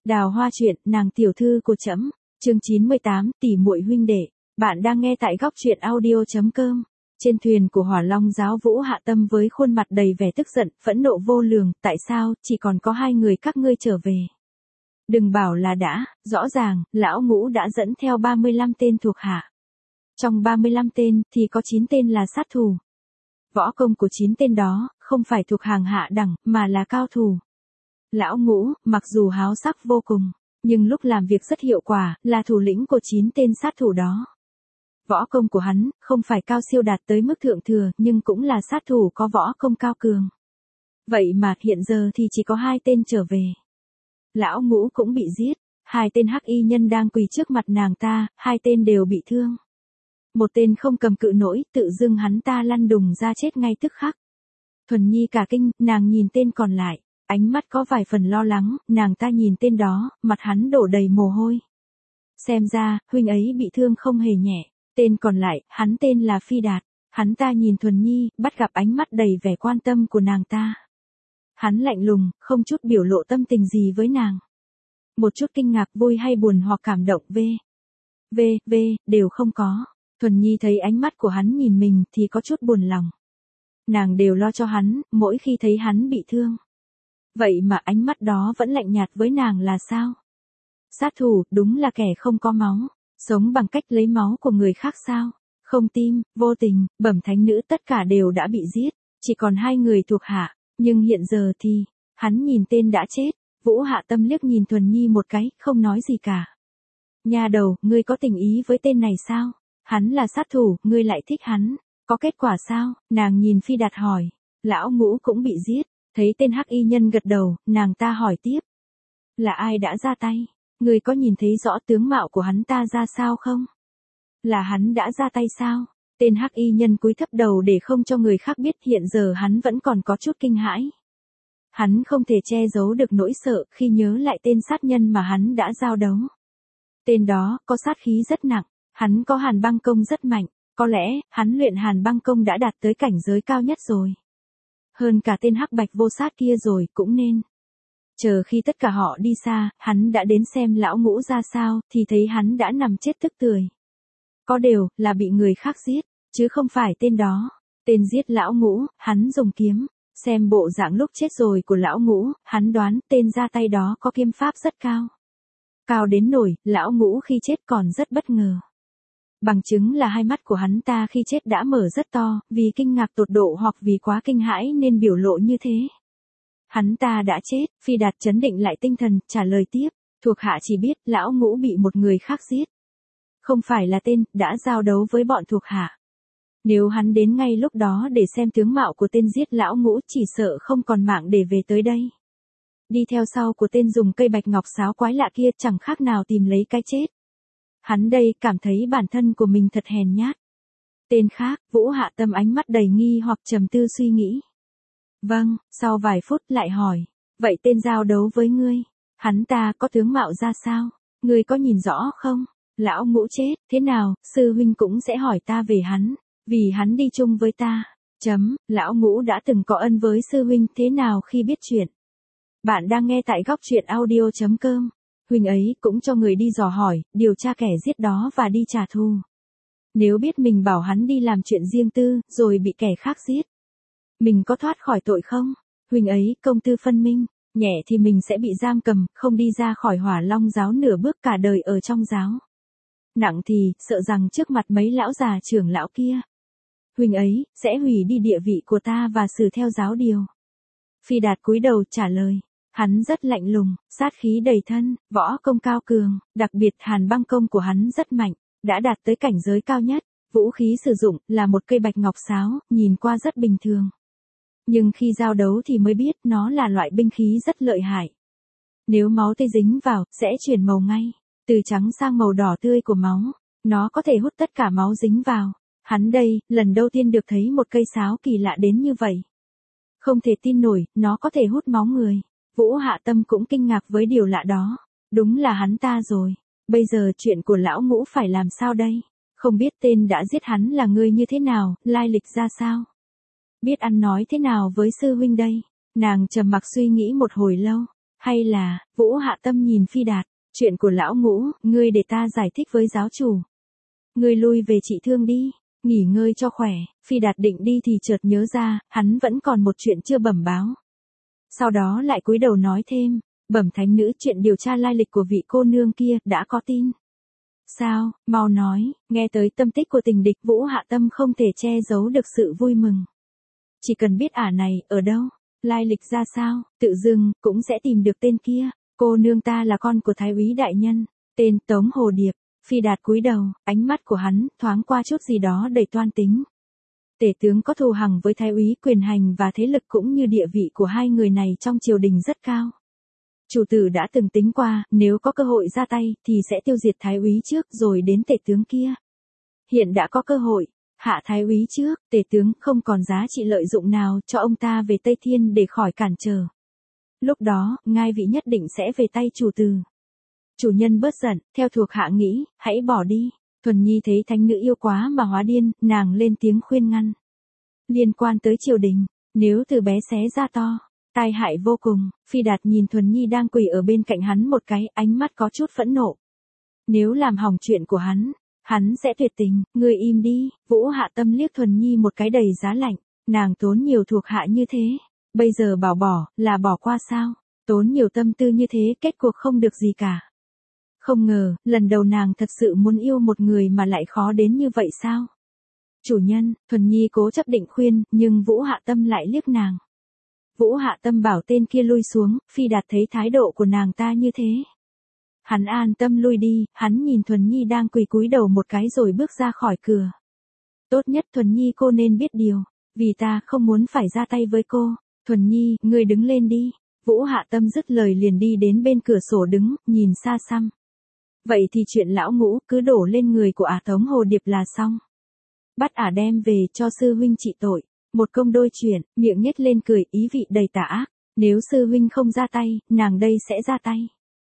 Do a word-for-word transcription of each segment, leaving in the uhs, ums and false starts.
Đào Hoa truyện, nàng tiểu thư của trẫm, chương chín mươi tám, tỷ muội huynh đệ. Bạn đang nghe tại góc truyện audio chấm com. Trên thuyền của Hỏa Long giáo Vũ Hạ Tâm với khuôn mặt đầy vẻ tức giận, phẫn nộ vô lường, tại sao chỉ còn có hai người các ngươi trở về? Đừng bảo là đã, rõ ràng, lão Ngũ đã dẫn theo ba mươi lăm tên thuộc hạ. Trong ba mươi lăm tên thì có chín tên là sát thủ. Võ công của chín tên đó không phải thuộc hàng hạ đẳng mà là cao thủ. Lão Ngũ, mặc dù háo sắc vô cùng, nhưng lúc làm việc rất hiệu quả, là thủ lĩnh của chín tên sát thủ đó. Võ công của hắn không phải cao siêu đạt tới mức thượng thừa, nhưng cũng là sát thủ có võ công cao cường. Vậy mà hiện giờ thì chỉ có hai tên trở về. Lão Ngũ cũng bị giết, hai tên hắc y nhân đang quỳ trước mặt nàng ta, hai tên đều bị thương. Một tên không cầm cự nổi, tự dưng hắn ta lăn đùng ra chết ngay tức khắc. Thuần Nhi cả kinh, nàng nhìn tên còn lại, ánh mắt có vài phần lo lắng, nàng ta nhìn tên đó, mặt hắn đổ đầy mồ hôi. Xem ra, huynh ấy bị thương không hề nhẹ. Tên còn lại, hắn tên là Phi Đạt. Hắn ta nhìn Thuần Nhi, bắt gặp ánh mắt đầy vẻ quan tâm của nàng ta. Hắn lạnh lùng, không chút biểu lộ tâm tình gì với nàng. Một chút kinh ngạc, vui hay buồn hoặc cảm động v. V, V, đều không có. Thuần Nhi thấy ánh mắt của hắn nhìn mình thì có chút buồn lòng. Nàng đều lo cho hắn, mỗi khi thấy hắn bị thương. Vậy mà ánh mắt đó vẫn lạnh nhạt với nàng là sao? Sát thủ, đúng là kẻ không có máu. Sống bằng cách lấy máu của người khác sao? Không tim, vô tình, bẩm thánh nữ tất cả đều đã bị giết. Chỉ còn hai người thuộc hạ. Nhưng hiện giờ thì, hắn nhìn tên đã chết. Vũ Hạ Tâm liếc nhìn Thuần Nhi một cái, không nói gì cả. Nha đầu, ngươi có tình ý với tên này sao? Hắn là sát thủ, ngươi lại thích hắn. Có kết quả sao? Nàng nhìn Phi Đạt hỏi. Lão Ngũ cũng bị giết. Thấy tên hắc y nhân gật đầu, nàng ta hỏi tiếp. Là ai đã ra tay? Ngươi có nhìn thấy rõ tướng mạo của hắn ta ra sao không? Là hắn đã ra tay sao? Tên hắc y nhân cúi thấp đầu để không cho người khác biết, hiện giờ hắn vẫn còn có chút kinh hãi. Hắn không thể che giấu được nỗi sợ khi nhớ lại tên sát nhân mà hắn đã giao đấu. Tên đó có sát khí rất nặng, hắn có hàn băng công rất mạnh, có lẽ hắn luyện hàn băng công đã đạt tới cảnh giới cao nhất rồi. Hơn cả tên hắc bạch vô sát kia rồi cũng nên. Chờ khi tất cả họ đi xa, hắn đã đến xem lão Ngũ ra sao, thì thấy hắn đã nằm chết tức tưởi. Có điều, là bị người khác giết, chứ không phải tên đó. Tên giết lão Ngũ, hắn dùng kiếm. Xem bộ dạng lúc chết rồi của lão Ngũ, hắn đoán tên ra tay đó có kiếm pháp rất cao. Cao đến nổi, lão Ngũ khi chết còn rất bất ngờ. Bằng chứng là hai mắt của hắn ta khi chết đã mở rất to, vì kinh ngạc tột độ hoặc vì quá kinh hãi nên biểu lộ như thế. Hắn ta đã chết, Phi Đạt trấn định lại tinh thần, trả lời tiếp, thuộc hạ chỉ biết lão Ngũ bị một người khác giết. Không phải là tên, đã giao đấu với bọn thuộc hạ. Nếu hắn đến ngay lúc đó để xem tướng mạo của tên giết lão Ngũ chỉ sợ không còn mạng để về tới đây. Đi theo sau của tên dùng cây bạch ngọc sáo quái lạ kia chẳng khác nào tìm lấy cái chết. Hắn đây cảm thấy bản thân của mình thật hèn nhát. Tên khác, Vũ Hạ Tâm ánh mắt đầy nghi hoặc trầm tư suy nghĩ. Vâng, sau vài phút lại hỏi. Vậy tên giao đấu với ngươi, hắn ta có tướng mạo ra sao? Ngươi có nhìn rõ không? Lão Ngũ chết, thế nào, sư huynh cũng sẽ hỏi ta về hắn. Vì hắn đi chung với ta. Chấm, lão Ngũ đã từng có ân với sư huynh, thế nào khi biết chuyện? Bạn đang nghe tại góc truyện audio chấm com. Huynh ấy cũng cho người đi dò hỏi, điều tra kẻ giết đó và đi trả thù. Nếu biết mình bảo hắn đi làm chuyện riêng tư, rồi bị kẻ khác giết, mình có thoát khỏi tội không? Huynh ấy công tư phân minh, nhẹ thì mình sẽ bị giam cầm, không đi ra khỏi Hỏa Long giáo nửa bước cả đời ở trong giáo. Nặng thì, sợ rằng trước mặt mấy lão già trưởng lão kia, huynh ấy sẽ hủy đi địa vị của ta và xử theo giáo điều. Phi Đạt cúi đầu trả lời. Hắn rất lạnh lùng, sát khí đầy thân, võ công cao cường, đặc biệt hàn băng công của hắn rất mạnh, đã đạt tới cảnh giới cao nhất. Vũ khí sử dụng là một cây bạch ngọc sáo, nhìn qua rất bình thường. Nhưng khi giao đấu thì mới biết nó là loại binh khí rất lợi hại. Nếu máu tươi dính vào, sẽ chuyển màu ngay, từ trắng sang màu đỏ tươi của máu. Nó có thể hút tất cả máu dính vào. Hắn đây, lần đầu tiên được thấy một cây sáo kỳ lạ đến như vậy. Không thể tin nổi, nó có thể hút máu người. Vũ Hạ Tâm cũng kinh ngạc với điều lạ đó. Đúng là hắn ta rồi. Bây giờ chuyện của lão Ngũ phải làm sao đây? Không biết tên đã giết hắn là người như thế nào, lai lịch ra sao? Biết ăn nói thế nào với sư huynh đây? Nàng trầm mặc suy nghĩ một hồi lâu. Hay là, Vũ Hạ Tâm nhìn Phi Đạt, chuyện của lão Ngũ, ngươi để ta giải thích với giáo chủ. Ngươi lui về trị thương đi, nghỉ ngơi cho khỏe. Phi Đạt định đi thì chợt nhớ ra, hắn vẫn còn một chuyện chưa bẩm báo. Sau đó lại cúi đầu nói thêm, bẩm thánh nữ, chuyện điều tra lai lịch của vị cô nương kia, đã có tin. Sao, mau nói. Nghe tới tâm tích của tình địch, Vũ Hạ Tâm không thể che giấu được sự vui mừng. Chỉ cần biết ả này, ở đâu, lai lịch ra sao, tự dưng, cũng sẽ tìm được tên kia. Cô nương ta là con của Thái úy đại nhân, tên Tống Hồ Điệp. Phi Đạt cúi đầu, ánh mắt của hắn, thoáng qua chút gì đó đầy toan tính. Tể tướng có thù hằn với Thái úy, quyền hành và thế lực cũng như địa vị của hai người này trong triều đình rất cao. Chủ tử đã từng tính qua, nếu có cơ hội ra tay, thì sẽ tiêu diệt Thái úy trước rồi đến tể tướng kia. Hiện đã có cơ hội, hạ Thái úy trước, tể tướng không còn giá trị lợi dụng nào cho ông ta về Tây Thiên để khỏi cản trở. Lúc đó, ngai vị nhất định sẽ về tay chủ tử. Chủ nhân bớt giận, theo thuộc hạ nghĩ, hãy bỏ đi. Thuần Nhi thấy thánh nữ yêu quá mà hóa điên, nàng lên tiếng khuyên ngăn. Liên quan tới triều đình, nếu từ bé xé ra to, tai hại vô cùng. Phi Đạt nhìn Thuần Nhi đang quỳ ở bên cạnh hắn một cái, ánh mắt có chút phẫn nộ. Nếu làm hỏng chuyện của hắn, hắn sẽ tuyệt tình. Ngươi im đi. Vũ Hạ Tâm liếc Thuần Nhi một cái đầy giá lạnh. Nàng tốn nhiều thuộc hạ như thế, bây giờ bảo bỏ, là bỏ qua sao? Tốn nhiều tâm tư như thế, kết cuộc không được gì cả. Không ngờ, lần đầu nàng thật sự muốn yêu một người mà lại khó đến như vậy sao? Chủ nhân, Thuần Nhi cố chấp định khuyên, nhưng Vũ Hạ Tâm lại liếc nàng. Vũ Hạ Tâm bảo tên kia lui xuống, Phi Đạt thấy thái độ của nàng ta như thế. Hắn an tâm lui đi, hắn nhìn Thuần Nhi đang quỳ cúi đầu một cái rồi bước ra khỏi cửa. Tốt nhất Thuần Nhi cô nên biết điều, vì ta không muốn phải ra tay với cô. Thuần Nhi, ngươi đứng lên đi. Vũ Hạ Tâm dứt lời liền đi đến bên cửa sổ đứng, nhìn xa xăm. Vậy thì chuyện lão Ngũ cứ đổ lên người của ả Tống Hồ Điệp là xong. Bắt ả đem về cho sư huynh trị tội. Một công đôi chuyện, miệng nhếch lên cười, ý vị đầy tà ác. Nếu sư huynh không ra tay, nàng đây sẽ ra tay.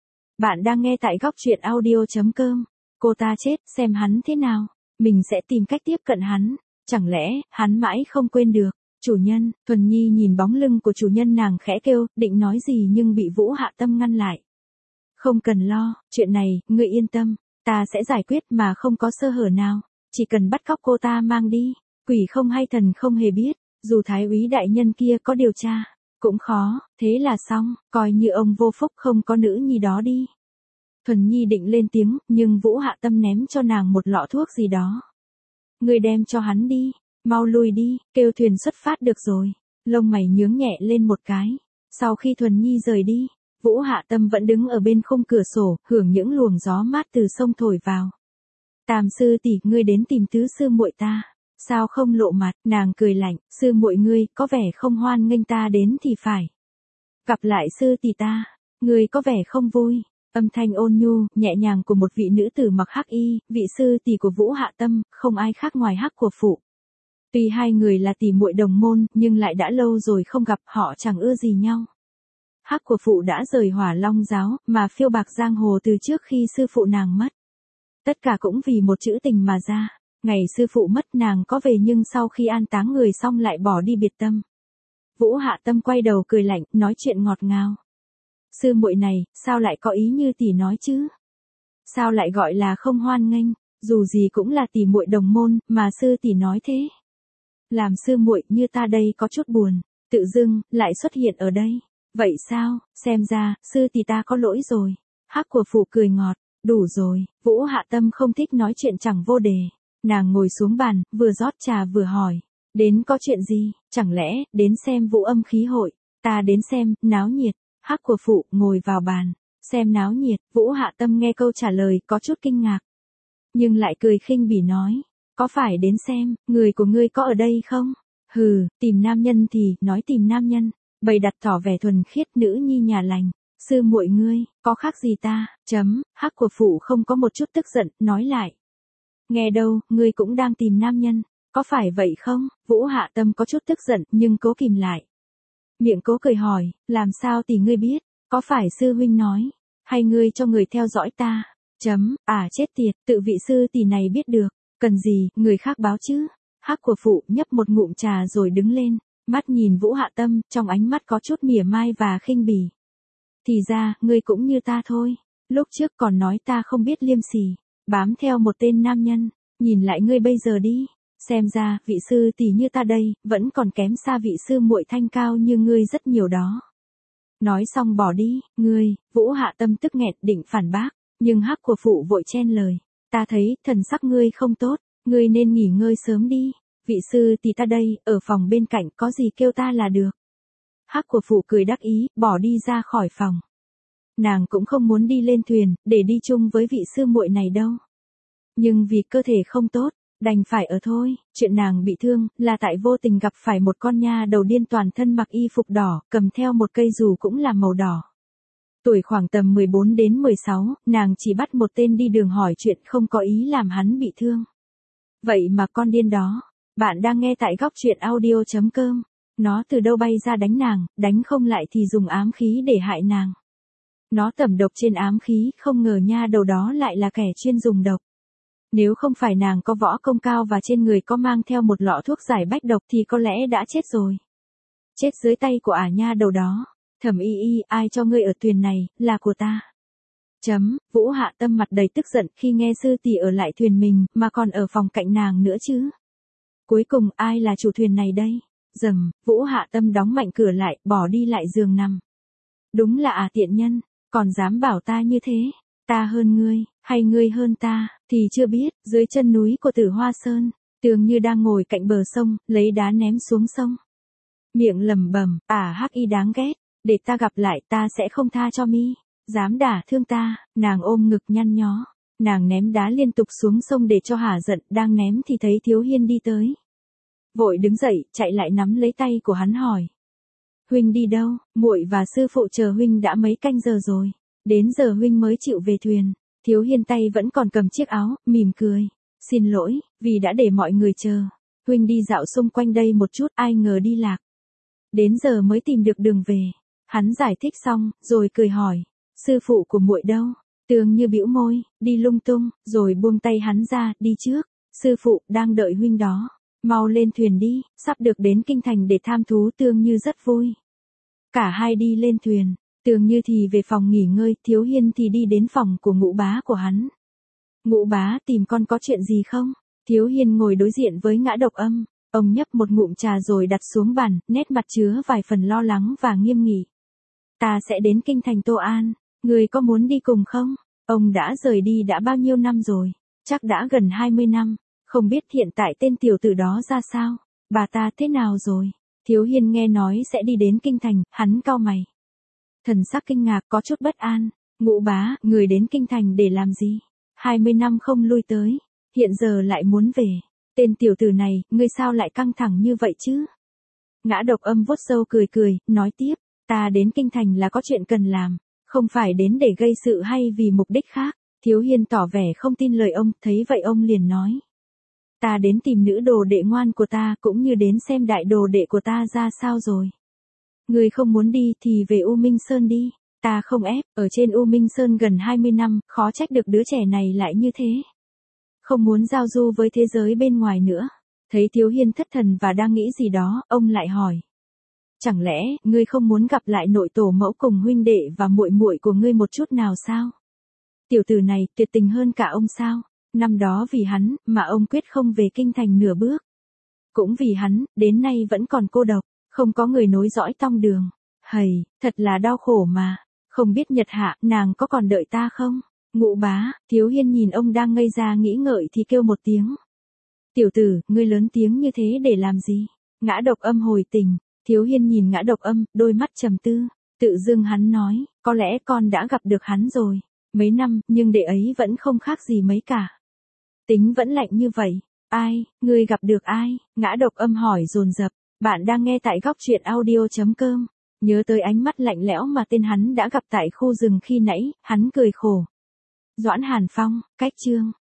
Bạn đang nghe tại góc truyện audio chấm com. Cô ta chết, xem hắn thế nào. Mình sẽ tìm cách tiếp cận hắn. Chẳng lẽ, hắn mãi không quên được. Chủ nhân, Thuần Nhi nhìn bóng lưng của chủ nhân, nàng khẽ kêu, định nói gì nhưng bị Vũ Hạ Tâm ngăn lại. Không cần lo, chuyện này, ngươi yên tâm, ta sẽ giải quyết mà không có sơ hở nào, chỉ cần bắt cóc cô ta mang đi, quỷ không hay thần không hề biết, dù Thái úy đại nhân kia có điều tra, cũng khó, thế là xong, coi như ông vô phúc không có nữ nhi đó đi. Thuần Nhi định lên tiếng, nhưng Vũ Hạ Tâm ném cho nàng một lọ thuốc gì đó. Ngươi đem cho hắn đi, mau lui đi, kêu thuyền xuất phát được rồi. Lông mày nhướng nhẹ lên một cái. Sau khi Thuần Nhi rời đi, Vũ Hạ Tâm vẫn đứng ở bên khung cửa sổ, hưởng những luồng gió mát từ sông thổi vào. Tam sư tỷ, ngươi đến tìm tứ sư muội ta, sao không lộ mặt? Nàng cười lạnh, sư muội ngươi có vẻ không hoan nghênh ta đến thì phải. Gặp lại sư tỷ ta, ngươi có vẻ không vui. Âm thanh ôn nhu, nhẹ nhàng của một vị nữ tử mặc hắc y, vị sư tỷ của Vũ Hạ Tâm, không ai khác ngoài Hắc của phụ. Tuy hai người là tỷ muội đồng môn, nhưng lại đã lâu rồi không gặp, họ chẳng ưa gì nhau. Hắc của phụ đã rời Hỏa Long giáo, mà phiêu bạc giang hồ từ trước khi sư phụ nàng mất. Tất cả cũng vì một chữ tình mà ra. Ngày sư phụ mất nàng có về nhưng sau khi an táng người xong lại bỏ đi biệt tâm. Vũ Hạ Tâm quay đầu cười lạnh, nói chuyện ngọt ngào. Sư muội này, sao lại có ý như tỷ nói chứ? Sao lại gọi là không hoan nghênh, dù gì cũng là tỷ muội đồng môn, mà sư tỷ nói thế. Làm sư muội như ta đây có chút buồn, tự dưng, lại xuất hiện ở đây. Vậy sao, xem ra, sư tỷ ta có lỗi rồi. Hắc của phụ cười ngọt, đủ rồi. Vũ Hạ Tâm không thích nói chuyện chẳng vô đề. Nàng ngồi xuống bàn, vừa rót trà vừa hỏi. Đến có chuyện gì, chẳng lẽ, đến xem Vũ Âm khí hội. Ta đến xem, náo nhiệt. Hắc của phụ ngồi vào bàn, xem náo nhiệt. Vũ Hạ Tâm nghe câu trả lời có chút kinh ngạc. Nhưng lại cười khinh bỉ nói. Có phải đến xem, người của ngươi có ở đây không? Hừ, tìm nam nhân thì, nói tìm nam nhân. Bày đặt tỏ vẻ thuần khiết, nữ nhi nhà lành. Sư muội ngươi, có khác gì ta? Chấm, Hắc của phụ không có một chút tức giận, nói lại. Nghe đâu, ngươi cũng đang tìm nam nhân, có phải vậy không? Vũ Hạ Tâm có chút tức giận, nhưng cố kìm lại. Miệng cố cười hỏi, làm sao tỷ ngươi biết? Có phải sư huynh nói? Hay ngươi cho người theo dõi ta? Chấm, à chết tiệt, tự vị sư tỷ này biết được. Cần gì, người khác báo chứ? Hắc của phụ nhấp một ngụm trà rồi đứng lên, mắt nhìn Vũ Hạ Tâm, trong ánh mắt có chút mỉa mai và khinh bỉ. Thì ra, ngươi cũng như ta thôi. Lúc trước còn nói ta không biết liêm sỉ, bám theo một tên nam nhân, nhìn lại ngươi bây giờ đi. Xem ra, vị sư tỷ như ta đây, vẫn còn kém xa vị sư muội thanh cao như ngươi rất nhiều đó. Nói xong bỏ đi, ngươi, Vũ Hạ Tâm tức nghẹn định phản bác, nhưng Hắc của phụ vội chen lời. Ta thấy, thần sắc ngươi không tốt, ngươi nên nghỉ ngơi sớm đi. Vị sư tỷ ta đây, ở phòng bên cạnh có gì kêu ta là được. Hắc của phụ cười đắc ý, bỏ đi ra khỏi phòng. Nàng cũng không muốn đi lên thuyền, để đi chung với vị sư muội này đâu. Nhưng vì cơ thể không tốt, đành phải ở thôi. Chuyện nàng bị thương, là tại vô tình gặp phải một con nha đầu điên toàn thân mặc y phục đỏ, cầm theo một cây dù cũng là màu đỏ. Tuổi khoảng tầm mười bốn đến mười sáu, nàng chỉ bắt một tên đi đường hỏi chuyện không có ý làm hắn bị thương. Vậy mà con điên đó, bạn đang nghe tại góc truyện audio chấm com. Nó từ đâu bay ra đánh nàng, đánh không lại thì dùng ám khí để hại nàng. Nó tẩm độc trên ám khí, không ngờ nha đầu đó lại là kẻ chuyên dùng độc. Nếu không phải nàng có võ công cao và trên người có mang theo một lọ thuốc giải bách độc thì có lẽ đã chết rồi. Chết dưới tay của ả nha đầu đó. Thẩm y y, ai cho ngươi ở thuyền này, là của ta. Chấm, Vũ Hạ Tâm mặt đầy tức giận khi nghe sư tỷ ở lại thuyền mình, mà còn ở phòng cạnh nàng nữa chứ. Cuối cùng ai là chủ thuyền này đây? Dầm, Vũ Hạ Tâm đóng mạnh cửa lại, bỏ đi lại giường nằm. Đúng là à tiện nhân, còn dám bảo ta như thế. Ta hơn ngươi, hay ngươi hơn ta, thì chưa biết. Dưới chân núi của Tử Hoa Sơn, Tường Như đang ngồi cạnh bờ sông, lấy đá ném xuống sông. Miệng lẩm bẩm, à Hắc y đáng ghét, để ta gặp lại ta sẽ không tha cho mi. Dám đả thương ta. Nàng ôm ngực nhăn nhó, nàng ném đá liên tục xuống sông để cho hả giận. Đang ném thì thấy Thiếu Hiên đi tới. Vội đứng dậy, chạy lại nắm lấy tay của hắn hỏi. Huynh đi đâu? Muội và sư phụ chờ huynh đã mấy canh giờ rồi. Đến giờ huynh mới chịu về thuyền. Thiếu Hiên tay vẫn còn cầm chiếc áo, mỉm cười. Xin lỗi, vì đã để mọi người chờ. Huynh đi dạo xung quanh đây một chút, ai ngờ đi lạc. Đến giờ mới tìm được đường về. Hắn giải thích xong, rồi cười hỏi. Sư phụ của muội đâu? Tường Như bĩu môi, đi lung tung, rồi buông tay hắn ra, đi trước. Sư phụ, đang đợi huynh đó. Mau lên thuyền đi, sắp được đến kinh thành để tham thú. Tường Như rất vui. Cả hai đi lên thuyền. Tường Như thì về phòng nghỉ ngơi, Thiếu Hiên thì đi đến phòng của ngũ bá của hắn. Ngũ bá tìm con có chuyện gì không? Thiếu Hiên ngồi đối diện với Ngã Độc Âm. Ông nhấp một ngụm trà rồi đặt xuống bàn, nét mặt chứa vài phần lo lắng và nghiêm nghị. Ta sẽ đến kinh thành Tô An, người có muốn đi cùng không? Ông đã rời đi đã bao nhiêu năm rồi? Chắc đã gần hai mươi năm, không biết hiện tại tên tiểu tử đó ra sao? Bà ta thế nào rồi? Thiếu Hiên nghe nói sẽ đi đến kinh thành, hắn cau mày. Thần sắc kinh ngạc có chút bất an. Ngũ bá, người đến kinh thành để làm gì? hai mươi năm không lui tới, hiện giờ lại muốn về. Tên tiểu tử này, ngươi sao lại căng thẳng như vậy chứ? Ngã Độc Âm vuốt râu cười cười, nói tiếp. Ta đến kinh thành là có chuyện cần làm, không phải đến để gây sự hay vì mục đích khác. Thiếu Hiên tỏ vẻ không tin lời ông, thấy vậy ông liền nói. Ta đến tìm nữ đồ đệ ngoan của ta, cũng như đến xem đại đồ đệ của ta ra sao rồi. Người không muốn đi thì về U Minh Sơn đi, ta không ép. Ở trên U Minh Sơn gần hai mươi năm, khó trách được đứa trẻ này lại như thế. Không muốn giao du với thế giới bên ngoài nữa. Thấy Thiếu Hiên thất thần và đang nghĩ gì đó, ông lại hỏi. Chẳng lẽ, ngươi không muốn gặp lại nội tổ mẫu cùng huynh đệ và muội muội của ngươi một chút nào sao? Tiểu tử này tuyệt tình hơn cả ông sao? Năm đó vì hắn, mà ông quyết không về kinh thành nửa bước. Cũng vì hắn, đến nay vẫn còn cô độc, không có người nối dõi tông đường. Hầy, thật là đau khổ mà. Không biết Nhật Hạ, nàng có còn đợi ta không? Ngũ bá, Thiếu Hiên nhìn ông đang ngây ra nghĩ ngợi thì kêu một tiếng. Tiểu tử, ngươi lớn tiếng như thế để làm gì? Ngã Độc Âm hồi tình. Thiếu Hiên nhìn Ngã Độc Âm, đôi mắt trầm tư. Tự dưng hắn nói, có lẽ con đã gặp được hắn rồi. Mấy năm, nhưng đệ ấy vẫn không khác gì mấy cả. Tính vẫn lạnh như vậy. Ai, ngươi gặp được ai? Ngã Độc Âm hỏi dồn dập. Bạn đang nghe tại góc truyện audio chấm com. Nhớ tới ánh mắt lạnh lẽo mà tên hắn đã gặp tại khu rừng khi nãy, hắn cười khổ. Doãn Hàn Phong, cách chương.